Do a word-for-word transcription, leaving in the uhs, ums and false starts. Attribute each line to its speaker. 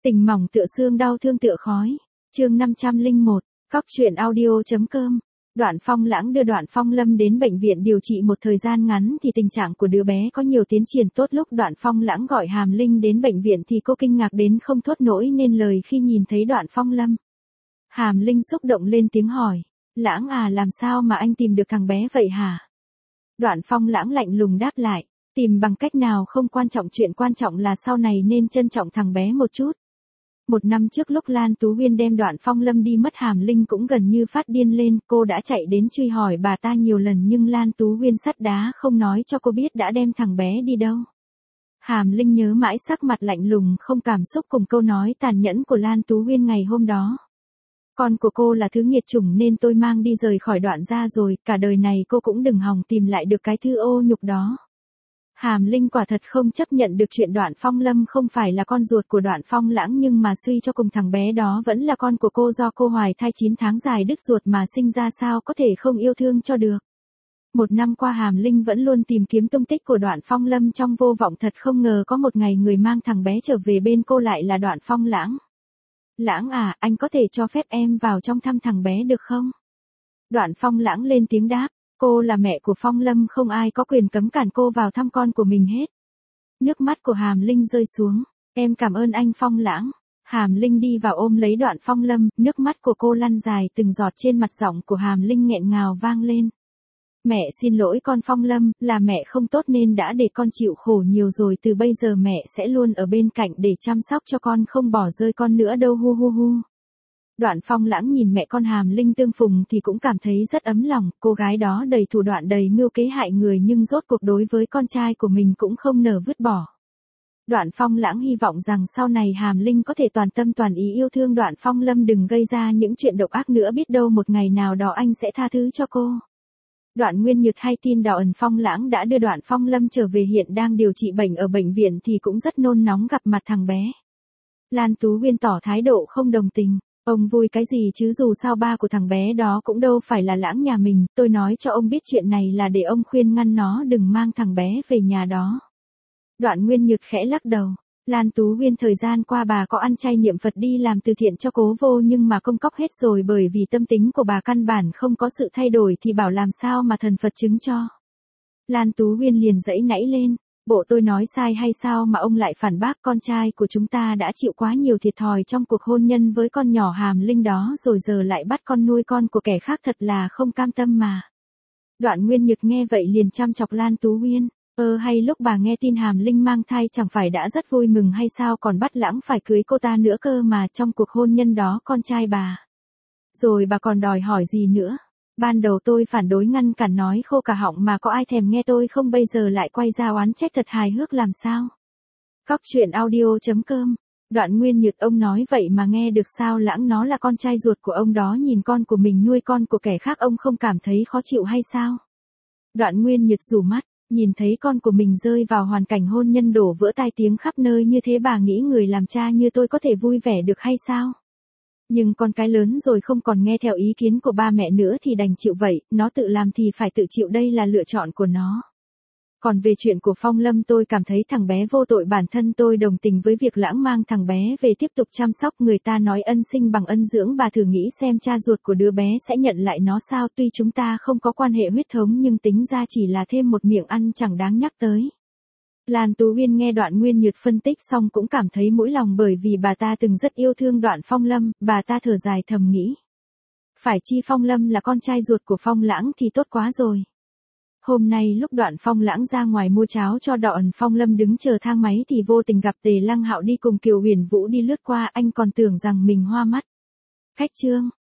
Speaker 1: Tình mỏng tựa xương, đau thương tựa khói. Chương năm trăm lẻ một, cóc truyện audio.com. Đoạn Phong Lãng đưa Đoạn Phong Lâm đến bệnh viện điều trị một thời gian ngắn thì tình trạng của đứa bé có nhiều tiến triển tốt. Lúc Đoạn Phong Lãng gọi Hàm Linh đến bệnh viện thì cô kinh ngạc đến không thốt nỗi nên lời khi nhìn thấy Đoạn Phong Lâm. Hàm Linh xúc động lên tiếng hỏi, Lãng à, làm sao mà anh tìm được thằng bé vậy hả? Đoạn Phong Lãng lạnh lùng đáp lại, tìm bằng cách nào không quan trọng, chuyện quan trọng là sau này nên trân trọng thằng bé một chút. Một năm trước lúc Lan Tú Huyên đem Đoạn Phong Lâm đi mất, Hàm Linh cũng gần như phát điên lên, cô đã chạy đến truy hỏi bà ta nhiều lần nhưng Lan Tú Huyên sắt đá không nói cho cô biết đã đem thằng bé đi đâu. Hàm Linh nhớ mãi sắc mặt lạnh lùng không cảm xúc cùng câu nói tàn nhẫn của Lan Tú Huyên ngày hôm đó. Con của cô là thứ nghiệt chủng nên tôi mang đi rời khỏi Đoạn gia rồi, cả đời này cô cũng đừng hòng tìm lại được cái thứ ô nhục đó. Hàm Linh quả thật không chấp nhận được chuyện Đoạn Phong Lâm không phải là con ruột của Đoạn Phong Lãng, nhưng mà suy cho cùng thằng bé đó vẫn là con của cô, do cô hoài thai chín tháng dài đứt ruột mà sinh ra, sao có thể không yêu thương cho được. Một năm qua Hàm Linh vẫn luôn tìm kiếm tung tích của Đoạn Phong Lâm trong vô vọng, thật không ngờ có một ngày người mang thằng bé trở về bên cô lại là Đoạn Phong Lãng. Lãng à, anh có thể cho phép em vào trong thăm thằng bé được không? Đoạn Phong Lãng lên tiếng đáp, cô là mẹ của Phong Lâm, không ai có quyền cấm cản cô vào thăm con của mình hết. Nước mắt của Hàm Linh rơi xuống, em cảm ơn anh Phong Lãng. Hàm Linh đi vào ôm lấy Đoạn Phong Lâm, nước mắt của cô lăn dài từng giọt trên mặt, giọng của Hàm Linh nghẹn ngào vang lên. Mẹ xin lỗi con Phong Lâm, là mẹ không tốt nên đã để con chịu khổ nhiều rồi, từ bây giờ mẹ sẽ luôn ở bên cạnh để chăm sóc cho con, không bỏ rơi con nữa đâu, hu hu hu. Đoạn Phong Lãng nhìn mẹ con Hàm Linh tương phùng thì cũng cảm thấy rất ấm lòng, cô gái đó đầy thủ đoạn đầy mưu kế hại người nhưng rốt cuộc đối với con trai của mình cũng không nỡ vứt bỏ. Đoạn Phong Lãng hy vọng rằng sau này Hàm Linh có thể toàn tâm toàn ý yêu thương Đoạn Phong Lâm, đừng gây ra những chuyện độc ác nữa, biết đâu một ngày nào đó anh sẽ tha thứ cho cô. Đoạn Nguyên Nhược hay tin Đoạn Phong Lãng đã đưa Đoạn Phong Lâm trở về, hiện đang điều trị bệnh ở bệnh viện thì cũng rất nôn nóng gặp mặt thằng bé. Lan Tú Huyên tỏ thái độ không đồng tình, ông vui cái gì chứ, dù sao ba của thằng bé đó cũng đâu phải là Lãng nhà mình, tôi nói cho ông biết chuyện này là để ông khuyên ngăn nó đừng mang thằng bé về nhà đó. Đoạn Nguyên Nhược khẽ lắc đầu, Lan Tú Huyên thời gian qua bà có ăn chay niệm Phật đi làm từ thiện cho Cố Vô nhưng mà công cóc hết rồi, bởi vì tâm tính của bà căn bản không có sự thay đổi thì bảo làm sao mà thần Phật chứng cho. Lan Tú Huyên liền giãy nảy lên, bộ tôi nói sai hay sao mà ông lại phản bác, con trai của chúng ta đã chịu quá nhiều thiệt thòi trong cuộc hôn nhân với con nhỏ Hàm Linh đó rồi, giờ lại bắt con nuôi con của kẻ khác, thật là không cam tâm mà. Đoạn Nguyên Nhược nghe vậy liền chăm chọc Lan Tú Huyên. Ơ hay lúc bà nghe tin Hàm Linh mang thai chẳng phải đã rất vui mừng hay sao, còn bắt Lãng phải cưới cô ta nữa cơ mà, trong cuộc hôn nhân đó con trai bà. Rồi bà còn đòi hỏi gì nữa? Ban đầu tôi phản đối ngăn cản nói khô cả họng mà có ai thèm nghe tôi không, bây giờ lại quay ra oán trách, thật hài hước làm sao? Cóc truyện audio.com. Đoạn Nguyên Nhược, ông nói vậy mà nghe được sao? Lãng nó là con trai ruột của ông đó, nhìn con của mình nuôi con của kẻ khác ông không cảm thấy khó chịu hay sao? Đoạn Nguyên Nhược rủ mắt. Nhìn thấy con của mình rơi vào hoàn cảnh hôn nhân đổ vỡ tai tiếng khắp nơi như thế, bà nghĩ người làm cha như tôi có thể vui vẻ được hay sao? Nhưng con cái lớn rồi không còn nghe theo ý kiến của ba mẹ nữa thì đành chịu vậy, nó tự làm thì phải tự chịu, đây là lựa chọn của nó. Còn về chuyện của Phong Lâm, tôi cảm thấy thằng bé vô tội, bản thân tôi đồng tình với việc Lãng mang thằng bé về tiếp tục chăm sóc, người ta nói ân sinh bằng ân dưỡng, bà thử nghĩ xem cha ruột của đứa bé sẽ nhận lại nó sao, tuy chúng ta không có quan hệ huyết thống nhưng tính ra chỉ là thêm một miệng ăn chẳng đáng nhắc tới. Lan Tú Huyên nghe Đoạn Nguyên Nhược phân tích xong cũng cảm thấy mũi lòng, bởi vì bà ta từng rất yêu thương Đoạn Phong Lâm, bà ta thở dài thầm nghĩ. Phải chi Phong Lâm là con trai ruột của Phong Lãng thì tốt quá rồi. Hôm nay lúc Đoạn Phong Lãng ra ngoài mua cháo cho Đoạn Phong Lâm đứng chờ thang máy thì vô tình gặp Tề Lăng Hạo đi cùng Kiều Huyền Vũ đi lướt qua, anh còn tưởng rằng mình hoa mắt. Khách trương,